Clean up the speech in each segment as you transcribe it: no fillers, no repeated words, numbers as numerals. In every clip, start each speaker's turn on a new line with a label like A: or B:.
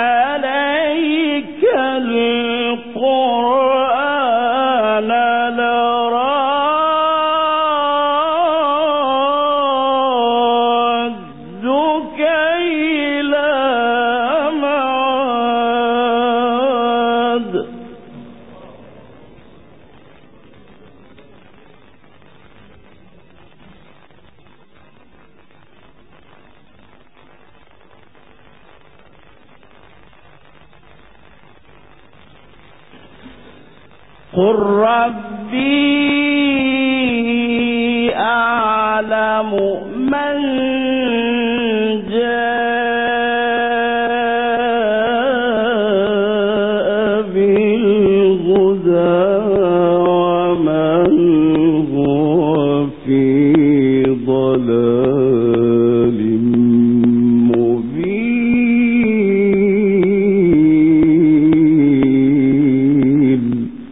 A: عليك القرآن لردك إلى معاد. قل ربي أعلم من جاء بالهدى ومن هو في ضلال مبين.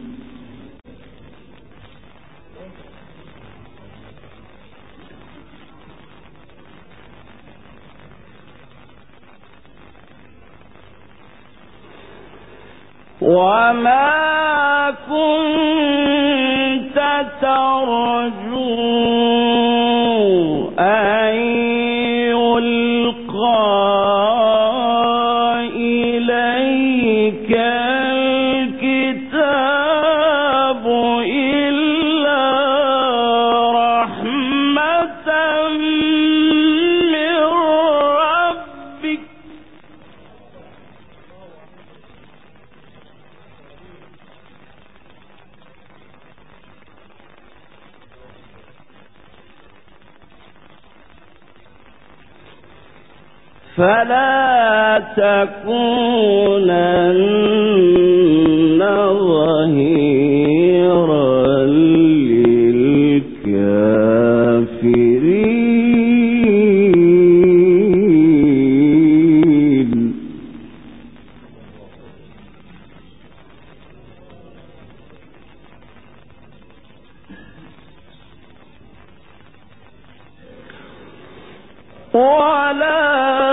A: وما كنت ترجو أن يلقى إليك الكتاب إلا رحمة من ربك. فلا تكونن ظهيرا للكافرين. ولا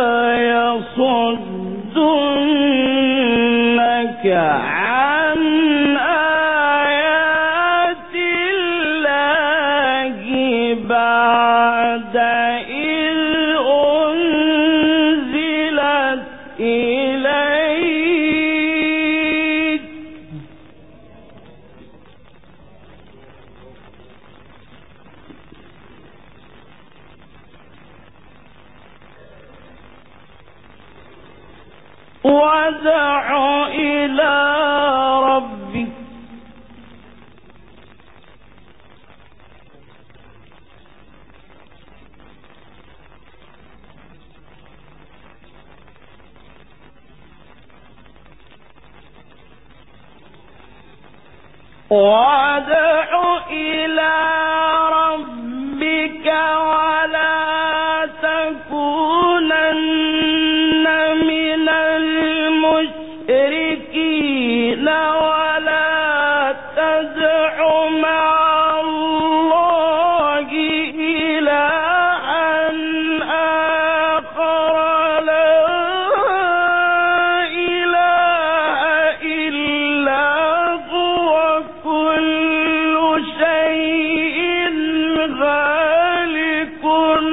A: يصدنك عن آيات الله بعد إذ أنزلت إليك. وادع إلى ربك ولا تكونن من المشركين ولا تدع مع الله إلها آخر لا إله إلا هو كل شيء هالك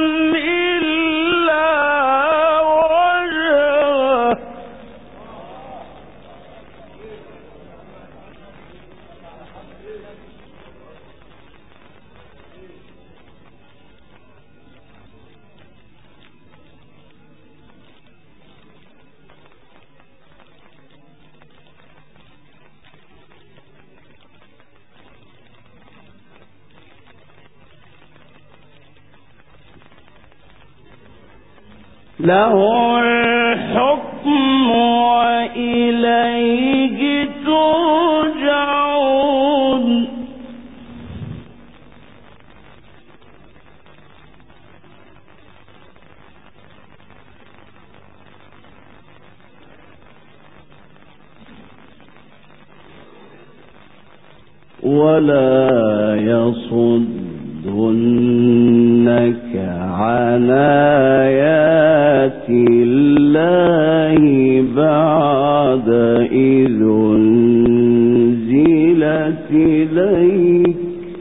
A: إلا وجهه. له الحكم وإليه ترجعون. ولا يصدنك عن آيات الله الله بعد إذ أنزلت إليك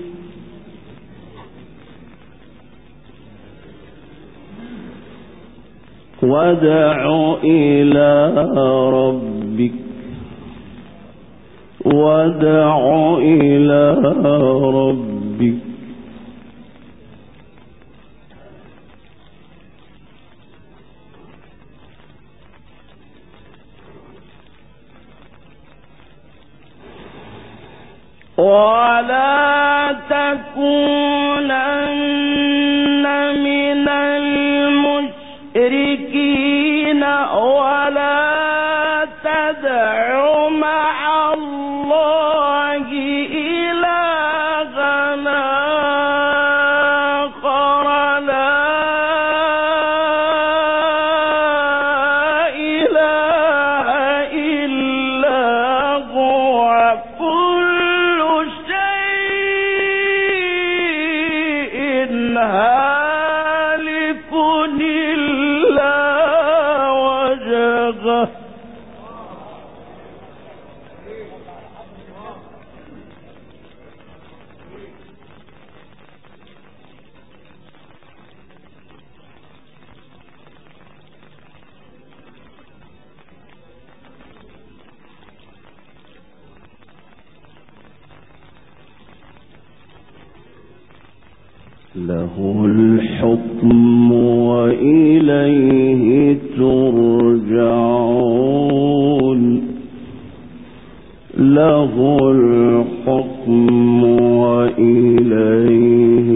A: وادع إلى ربك وادع إلى ربك ولا تكونن من المشركين ولا تدع مع الله إلهًا آخر لا إله إلا هو كل شيء هالك إلا وجهه له الحكم وإليه ترجعون له الحكم وإليه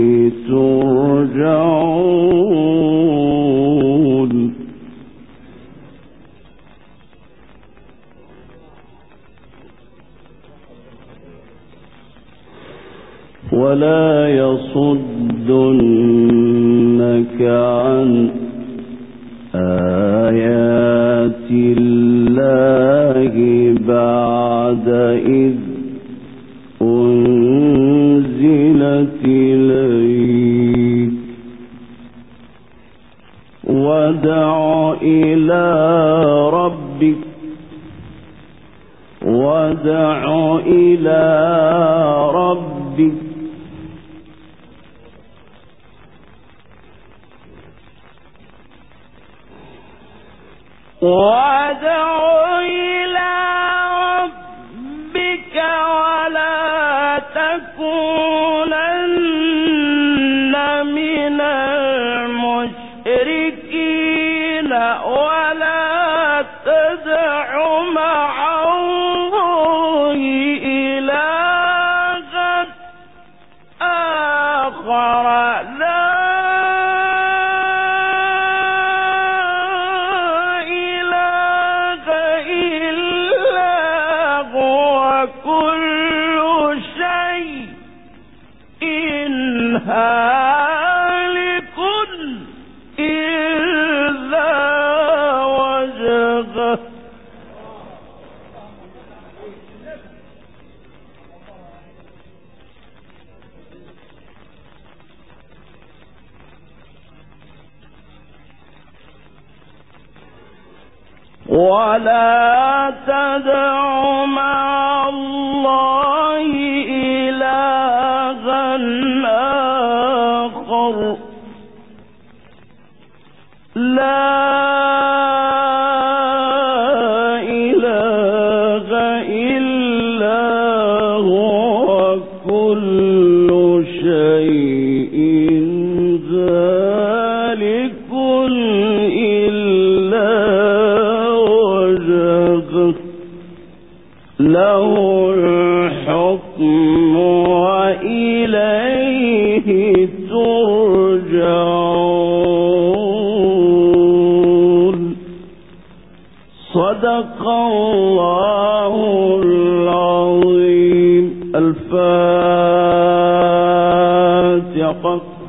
A: ترجعون ولا يصدنك عن آيات الله بعد إذ أنزلت إليك وادع إلى ربك وادع إلى ربك وادع إلى ربك ولا تكونن من المشركين ولا تدع مع الله إلهًا آخر لا هالك إلا وجهه ولا تدع مع الله إلهًا آخر لا إله إلا هو كل شيء هالك إلا وجهه له الحكم وإليه ترجعون صدق الله العظيم. الفاتحة.